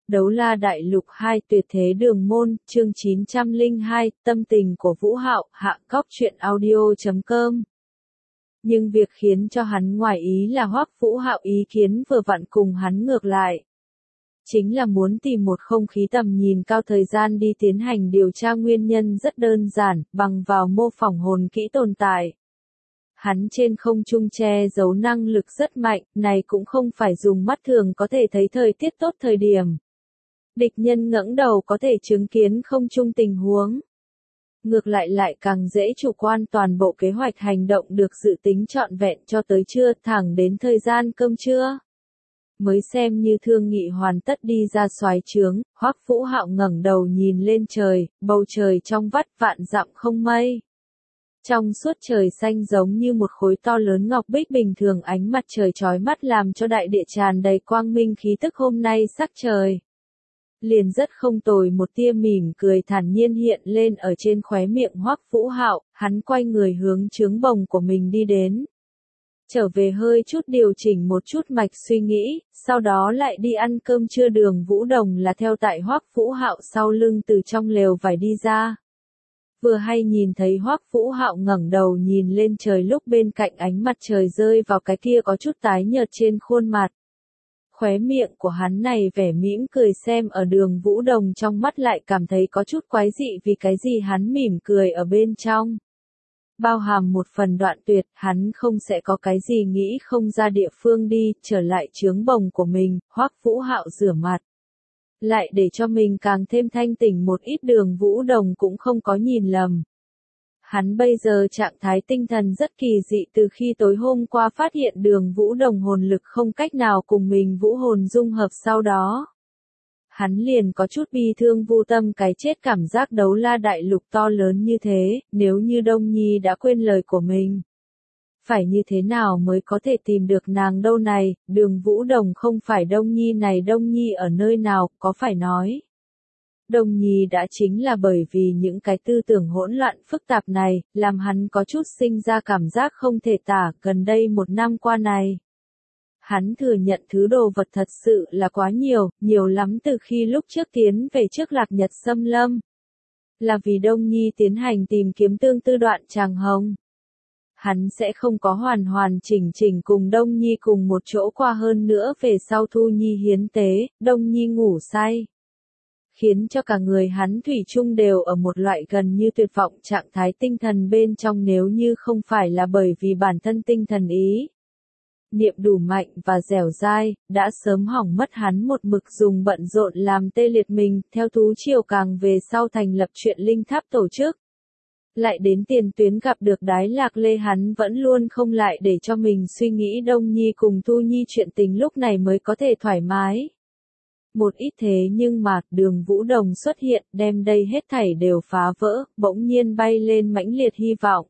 Đấu la đại lục 2 tuyệt thế đường môn, chương 902, tâm tình của Vũ Hạo, hạ cóc truyện audio.com. Nhưng việc khiến cho hắn ngoài ý là Hoắc Vũ Hạo ý kiến vừa vặn cùng hắn ngược lại. Chính là muốn tìm một không khí tầm nhìn cao thời gian đi tiến hành điều tra nguyên nhân rất đơn giản, bằng vào mô phỏng hồn kỹ tồn tại. Hắn trên không trung che giấu năng lực rất mạnh, này cũng không phải dùng mắt thường có thể thấy thời tiết tốt thời điểm. Địch nhân ngẩng đầu có thể chứng kiến không trung tình huống. Ngược lại lại càng dễ chủ quan, toàn bộ kế hoạch hành động được dự tính trọn vẹn cho tới trưa, thẳng đến thời gian cơm trưa. Mới xem như thương nghị hoàn tất đi ra soái trướng, Hoắc Vũ Hạo ngẩng đầu nhìn lên trời, bầu trời trong vắt vạn dặm không mây. Trong suốt trời xanh giống như một khối to lớn ngọc bích bình thường, ánh mặt trời chói mắt làm cho đại địa tràn đầy quang minh khí tức hôm nay sắc trời. Liền rất không tồi, một tia mỉm cười thản nhiên hiện lên ở trên khóe miệng Hoắc Vũ Hạo, hắn quay người hướng trướng bồng của mình đi đến. Trở về hơi chút điều chỉnh một chút mạch suy nghĩ, sau đó lại đi ăn cơm trưa. Đường Vũ Đồng là theo tại Hoắc Vũ Hạo sau lưng từ trong lều vải đi ra. Vừa hay nhìn thấy Hoắc Vũ Hạo ngẩng đầu nhìn lên trời, lúc bên cạnh ánh mặt trời rơi vào cái kia có chút tái nhợt trên khuôn mặt. Khóe miệng của hắn này vẻ mỉm cười xem ở Đường Vũ Đồng trong mắt lại cảm thấy có chút quái dị, vì cái gì hắn mỉm cười ở bên trong. Bao hàm một phần đoạn tuyệt, hắn không sẽ có cái gì nghĩ không ra địa phương đi, trở lại trướng bồng của mình, Hoắc Vũ Hạo rửa mặt. Lại để cho mình càng thêm thanh tỉnh một ít. Đường Vũ Đồng cũng không có nhìn lầm. Hắn bây giờ trạng thái tinh thần rất kỳ dị, từ khi tối hôm qua phát hiện Đường Vũ Đồng hồn lực không cách nào cùng mình vũ hồn dung hợp sau đó. Hắn liền có chút bi thương vô tâm cái chết, cảm giác đấu la đại lục to lớn như thế, nếu như Đông Nhi đã quên lời của mình. Phải như thế nào mới có thể tìm được nàng đâu này? Đường Vũ Đồng không phải Đông Nhi này, Đông Nhi ở nơi nào, có phải nói. Đông Nhi đã chính là bởi vì những cái tư tưởng hỗn loạn phức tạp này, làm hắn có chút sinh ra cảm giác không thể tả. Gần đây một năm qua này, hắn thừa nhận thứ đồ vật thật sự là quá nhiều, nhiều lắm. Từ khi lúc trước tiến về trước Lạc Nhật Xâm Lâm, là vì Đông Nhi tiến hành tìm kiếm tương tư Đoạn Tràng Hồng. Hắn sẽ không có hoàn hoàn chỉnh chỉnh cùng Đông Nhi cùng một chỗ qua, hơn nữa về sau Thu Nhi hiến tế, Đông Nhi ngủ say. Khiến cho cả người hắn thủy chung đều ở một loại gần như tuyệt vọng trạng thái tinh thần bên trong, nếu như không phải là bởi vì bản thân tinh thần ý niệm đủ mạnh và dẻo dai, đã sớm hỏng mất. Hắn một mực dùng bận rộn làm tê liệt mình, theo thú triều càng về sau thành lập chuyện linh tháp tổ chức. Lại đến tiền tuyến gặp được Đái Lạc Lê, hắn vẫn luôn không lại để cho mình suy nghĩ Đông Nhi cùng Thu Nhi chuyện tình, lúc này mới có thể thoải mái một ít. Thế nhưng mà, Đường Vũ Đồng xuất hiện, đem đây hết thảy đều phá vỡ, bỗng nhiên bay lên mãnh liệt hy vọng.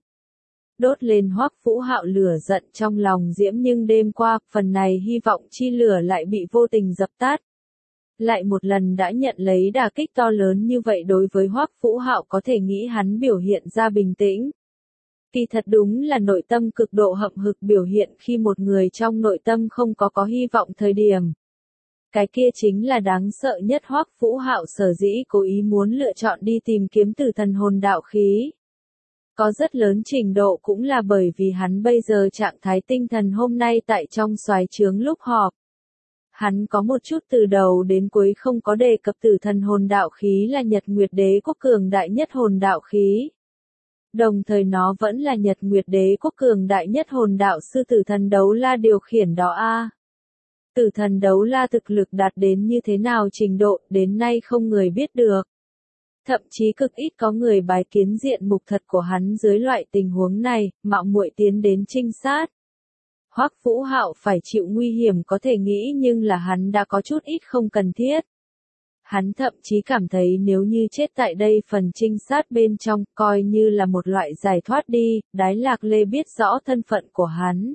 Đốt lên Hoắc Vũ Hạo lửa giận trong lòng diễm, nhưng đêm qua, phần này hy vọng chi lửa lại bị vô tình dập tắt. Lại một lần đã nhận lấy đả kích to lớn như vậy, đối với Hoắc Vũ Hạo có thể nghĩ hắn biểu hiện ra bình tĩnh. Kỳ thật đúng là nội tâm cực độ hậm hực biểu hiện khi một người trong nội tâm không có hy vọng thời điểm. Cái kia chính là đáng sợ nhất. Hoắc Vũ Hạo sở dĩ cố ý muốn lựa chọn đi tìm kiếm Tử Thần hồn đạo khí, có rất lớn trình độ cũng là bởi vì hắn bây giờ trạng thái tinh thần. Hôm nay tại trong soái trướng lúc họp, hắn có một chút từ đầu đến cuối không có đề cập Tử Thần hồn đạo khí là Nhật Nguyệt Đế quốc cường đại nhất hồn đạo khí. Đồng thời nó vẫn là Nhật Nguyệt Đế quốc cường đại nhất hồn đạo sư Tử Thần đấu la điều khiển đó a. Tử Thần đấu la thực lực đạt đến như thế nào trình độ, đến nay không người biết được. Thậm chí cực ít có người bái kiến diện mục thật của hắn. Dưới loại tình huống này, mạo muội tiến đến trinh sát, Hoắc Vũ Hạo phải chịu nguy hiểm có thể nghĩ, nhưng là hắn đã có chút ít không cần thiết. Hắn thậm chí cảm thấy nếu như chết tại đây phần trinh sát bên trong, coi như là một loại giải thoát đi. Đái Lạc Lê biết rõ thân phận của hắn.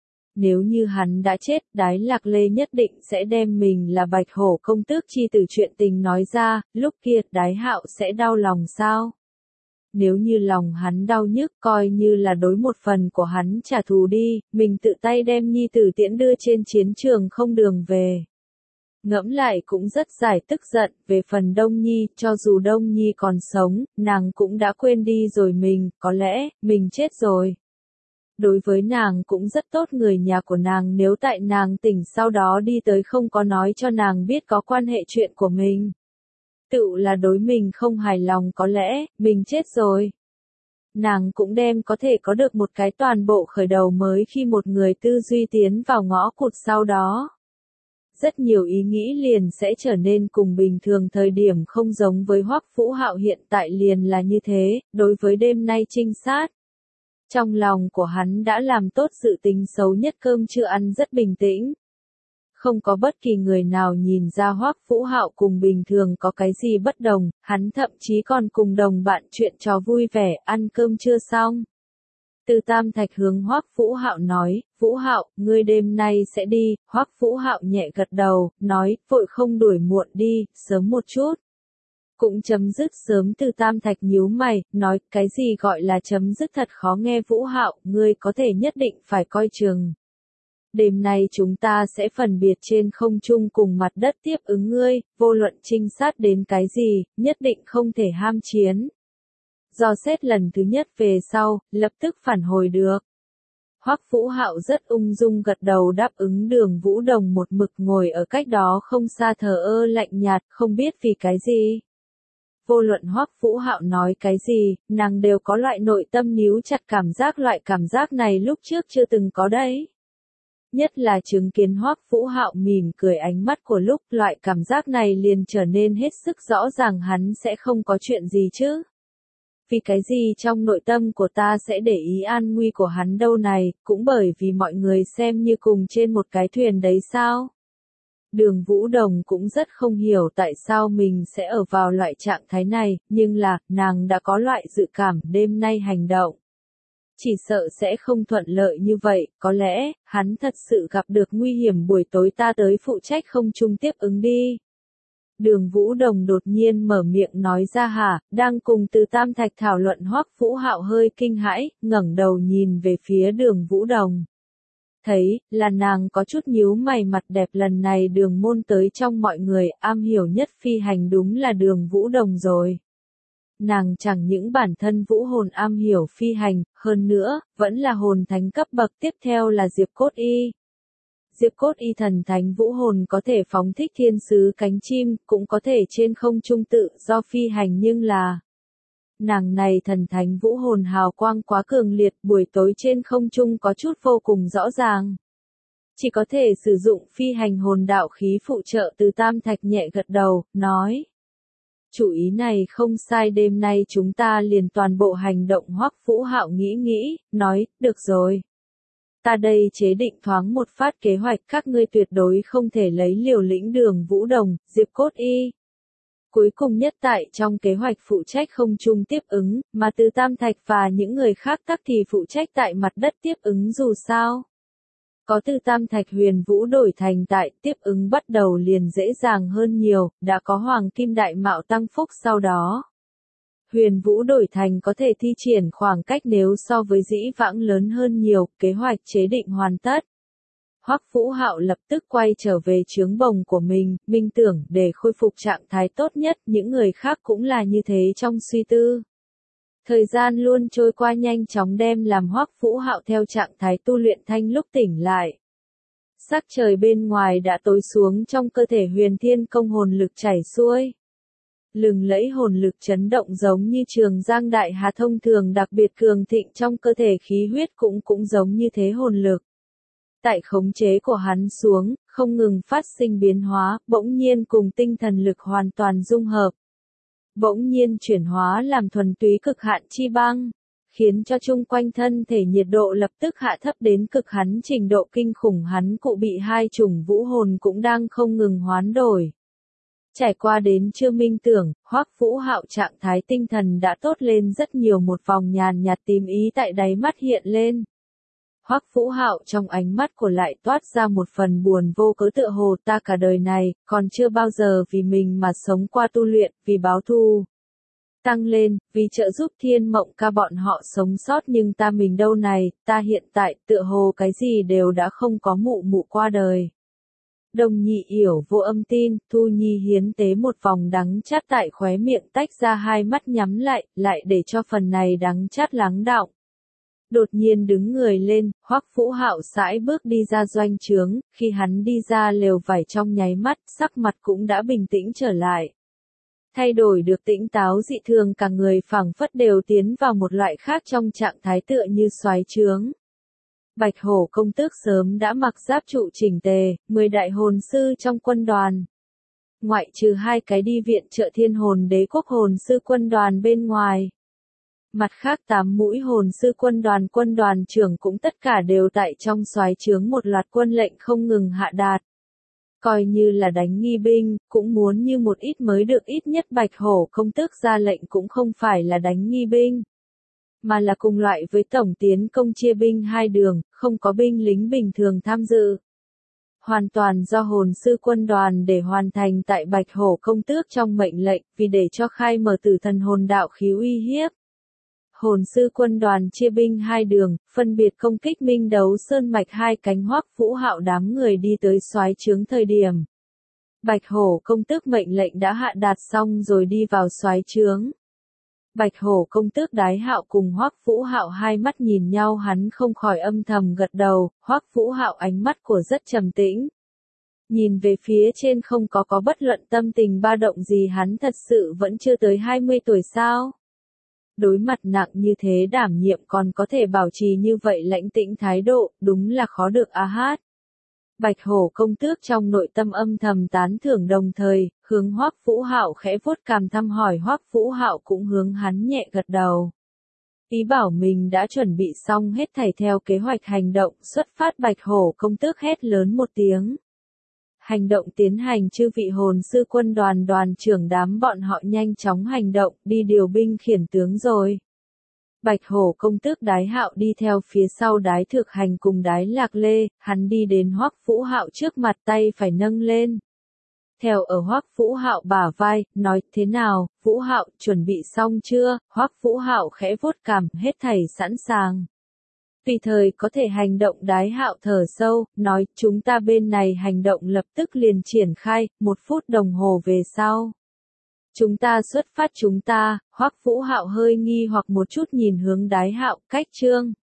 Nếu như hắn đã chết, Đái Lạc Lê nhất định sẽ đem mình là Bạch Hổ công tước chi tử chuyện tình nói ra, lúc kia Đái Hạo sẽ đau lòng sao? Nếu như lòng hắn đau nhức, coi như là đối một phần của hắn trả thù đi, mình tự tay đem nhi tử tiễn đưa trên chiến trường không đường về. Ngẫm lại cũng rất giải tức giận, về phần Đông Nhi, cho dù Đông Nhi còn sống, nàng cũng đã quên đi rồi có lẽ, mình chết rồi. Đối với nàng cũng rất tốt, người nhà của nàng nếu tại nàng tỉnh sau đó đi tới không có nói cho nàng biết có quan hệ chuyện của mình. Tự là đối mình không hài lòng, có lẽ, mình chết rồi. Nàng cũng đem có thể có được một cái toàn bộ khởi đầu mới khi một người tư duy tiến vào ngõ cụt sau đó. Rất nhiều ý nghĩ liền sẽ trở nên cùng bình thường, thời điểm không giống với Hoắc Vũ Hạo hiện tại liền là như thế, đối với đêm nay trinh sát. Trong lòng của hắn đã làm tốt dự tính xấu nhất, cơm chưa ăn rất bình tĩnh. Không có bất kỳ người nào nhìn ra Hoắc Vũ Hạo cùng bình thường có cái gì bất đồng, hắn thậm chí còn cùng đồng bạn chuyện trò vui vẻ, ăn cơm chưa xong. Từ Tam Thạch hướng Hoắc Vũ Hạo nói, Vũ Hạo, ngươi đêm nay sẽ đi, Hoắc Vũ Hạo nhẹ gật đầu, nói, vội không đuổi muộn đi, sớm một chút. Cũng chấm dứt sớm. Từ Tam Thạch nhíu mày, nói, cái gì gọi là chấm dứt, thật khó nghe. Vũ Hạo, ngươi có thể nhất định phải coi chừng. Đêm nay chúng ta sẽ phân biệt trên không trung cùng mặt đất tiếp ứng ngươi, vô luận trinh sát đến cái gì, nhất định không thể ham chiến. Do xét lần thứ nhất về sau, lập tức phản hồi được. Hoắc Vũ Hạo rất ung dung gật đầu đáp ứng. Đường Vũ Đồng một mực ngồi ở cách đó không xa thờ ơ lạnh nhạt, không biết vì cái gì. Vô luận Hoắc Vũ Hạo nói cái gì, nàng đều có loại nội tâm níu chặt cảm giác, loại cảm giác này lúc trước chưa từng có đấy. Nhất là chứng kiến Hoắc Vũ Hạo mỉm cười ánh mắt của lúc, loại cảm giác này liền trở nên hết sức rõ ràng, hắn sẽ không có chuyện gì chứ. Vì cái gì trong nội tâm của ta sẽ để ý an nguy của hắn đâu này, cũng bởi vì mọi người xem như cùng trên một cái thuyền đấy sao. Đường Vũ Đồng cũng rất không hiểu tại sao mình sẽ ở vào loại trạng thái này, nhưng là, nàng đã có loại dự cảm đêm nay hành động. Chỉ sợ sẽ không thuận lợi như vậy, có lẽ, hắn thật sự gặp được nguy hiểm, buổi tối ta tới phụ trách không trung tiếp ứng đi. Đường Vũ Đồng đột nhiên mở miệng nói ra. Hả, đang cùng Từ Tam Thạch thảo luận. Hoắc Vũ Hạo hơi kinh hãi, ngẩng đầu nhìn về phía Đường Vũ Đồng. Thấy, là nàng có chút nhíu mày, mặt đẹp. Lần này Đường môn tới trong mọi người, am hiểu nhất phi hành đúng là Đường Vũ Đồng rồi. Nàng chẳng những bản thân vũ hồn am hiểu phi hành, hơn nữa, vẫn là hồn thánh cấp bậc, tiếp theo là Diệp Cốt Y. Diệp Cốt Y thần thánh vũ hồn có thể phóng thích thiên sứ cánh chim, cũng có thể trên không trung tự do phi hành, nhưng là nàng này thần thánh vũ hồn hào quang quá cường liệt, buổi tối trên không trung có chút vô cùng rõ ràng. Chỉ có thể sử dụng phi hành hồn đạo khí phụ trợ. Từ Tam Thạch nhẹ gật đầu, nói. Chủ ý này không sai, đêm nay chúng ta liền toàn bộ hành động. Hoắc Vũ Hạo nghĩ, nói, được rồi. Ta đây chế định thoáng một phát kế hoạch, các ngươi tuyệt đối không thể lấy liều lĩnh. Đường Vũ Đồng, Diệp Cốt Y. Cuối cùng nhất tại trong kế hoạch phụ trách không trung tiếp ứng, mà Từ Tam Thạch và những người khác tắc thì phụ trách tại mặt đất tiếp ứng. Dù sao, có Từ Tam Thạch Huyền Vũ đổi thành tại, tiếp ứng bắt đầu liền dễ dàng hơn nhiều, đã có Hoàng Kim Đại Mạo tăng phúc sau đó. Huyền Vũ đổi thành có thể thi triển khoảng cách nếu so với dĩ vãng lớn hơn nhiều, kế hoạch chế định hoàn tất. Hoắc Vũ Hạo lập tức quay trở về trướng bồng của mình, minh tưởng để khôi phục trạng thái tốt nhất, những người khác cũng là như thế trong suy tư. Thời gian luôn trôi qua nhanh chóng, đem làm Hoắc Vũ Hạo theo trạng thái tu luyện thanh lúc tỉnh lại. Sắc trời bên ngoài đã tối xuống, trong cơ thể Huyền Thiên Công hồn lực chảy xuôi. Lừng lẫy hồn lực chấn động giống như Trường Giang Đại Hà thông thường, đặc biệt cường thịnh, trong cơ thể khí huyết cũng giống như thế, hồn lực. Tại khống chế của hắn xuống, không ngừng phát sinh biến hóa, bỗng nhiên cùng tinh thần lực hoàn toàn dung hợp. Bỗng nhiên chuyển hóa làm thuần túy cực hạn chi băng, khiến cho chung quanh thân thể nhiệt độ lập tức hạ thấp đến cực hắn trình độ kinh khủng. Hắn cụ bị hai chủng vũ hồn cũng đang không ngừng hoán đổi. Trải qua đến trưa minh tưởng, Hoắc Vũ Hạo trạng thái tinh thần đã tốt lên rất nhiều, một vòng nhàn nhạt tím ý tại đáy mắt hiện lên. Hoắc Vũ Hạo trong ánh mắt của lại toát ra một phần buồn vô cớ, tựa hồ ta cả đời này, còn chưa bao giờ vì mình mà sống qua, tu luyện, vì báo thù tăng lên, vì trợ giúp Thiên Mộng Ca bọn họ sống sót, nhưng ta mình đâu này, ta hiện tại, tựa hồ cái gì đều đã không có, mụ qua đời. Đồng Nhị Yểu vô âm tin, Thu Nhi hiến tế một vòng đắng chát tại khóe miệng tách ra hai mắt nhắm lại để cho phần này đắng chát lắng đọng. Đột nhiên đứng người lên, Hoắc Vũ Hạo sải bước đi ra doanh trướng, khi hắn đi ra lều vải trong nháy mắt, sắc mặt cũng đã bình tĩnh trở lại. Thay đổi được tỉnh táo dị thường, cả người phảng phất đều tiến vào một loại khác trong trạng thái tựa như soái trướng. Bạch Hổ công tước sớm đã mặc giáp trụ chỉnh tề, 10 đại hồn sư trong quân đoàn. Ngoại trừ 2 cái đi viện trợ Thiên Hồn Đế quốc hồn sư quân đoàn bên ngoài. Mặt khác 8 mũi hồn sư quân đoàn trưởng cũng tất cả đều tại trong soái trướng, một loạt quân lệnh không ngừng hạ đạt. Coi như là đánh nghi binh, cũng muốn như một ít mới được, ít nhất Bạch Hổ công tước ra lệnh cũng không phải là đánh nghi binh, mà là cùng loại với tổng tiến công chia binh hai đường, không có binh lính bình thường tham dự. Hoàn toàn do hồn sư quân đoàn để hoàn thành tại Bạch Hổ công tước trong mệnh lệnh, vì để cho khai mở tử thần hồn đạo khí uy hiếp. Hồn sư quân đoàn chia binh hai đường, phân biệt công kích Minh Đấu Sơn mạch hai cánh. Hoắc Vũ Hạo đám người đi tới soái trướng thời điểm. Bạch Hổ công tước mệnh lệnh đã hạ đạt xong rồi đi vào soái trướng. Bạch Hổ công tước Đái Hạo cùng Hoắc Vũ Hạo hai mắt nhìn nhau, hắn không khỏi âm thầm gật đầu. Hoắc Vũ Hạo ánh mắt của rất trầm tĩnh. Nhìn về phía trên không có bất luận tâm tình ba động gì, hắn thật sự vẫn chưa tới 20 tuổi sao? Đối mặt nặng như thế đảm nhiệm còn có thể bảo trì như vậy lãnh tĩnh thái độ, đúng là khó được a hát. Bạch Hổ công tước trong nội tâm âm thầm tán thưởng, đồng thời hướng Hoắc Vũ Hạo khẽ vuốt cằm thăm hỏi. Hoắc Vũ Hạo cũng hướng hắn nhẹ gật đầu, ý bảo mình đã chuẩn bị xong hết thảy theo kế hoạch hành động xuất phát. Bạch Hổ công tước hét lớn một tiếng. Hành động tiến hành, chư vị hồn sư quân đoàn đoàn trưởng đám bọn họ nhanh chóng hành động, đi điều binh khiển tướng rồi. Bạch Hổ công tước Đái Hạo đi theo phía sau Đái Thực Hành cùng Đái Lạc Lê, hắn đi đến Hoắc Vũ Hạo trước mặt, tay phải nâng lên. Theo ở Hoắc Vũ Hạo bả vai, nói thế nào, Vũ Hạo, chuẩn bị xong chưa? Hoắc Vũ Hạo khẽ vuốt cằm, hết thảy sẵn sàng. Tùy thời có thể hành động. Đái Hạo thở sâu, nói, chúng ta bên này hành động lập tức liền triển khai, 1 phút đồng hồ về sau. Chúng ta xuất phát. Chúng ta, Hoắc Vũ Hạo hơi nghi hoặc một chút nhìn hướng Đái Hạo, cách chương.